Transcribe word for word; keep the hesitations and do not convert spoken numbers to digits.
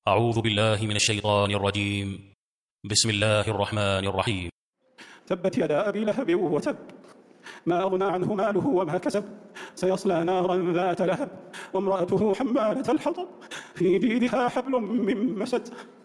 أعوذ بالله من الشيطان الرجيم. بسم الله الرحمن الرحيم. تبت يدا أبي لهب وتب، ما أغنى عنه ماله وما كسب، سيصلى نارا ذات لهب، وامرأته حمالة الحطب، في جيدها حبل من مسد.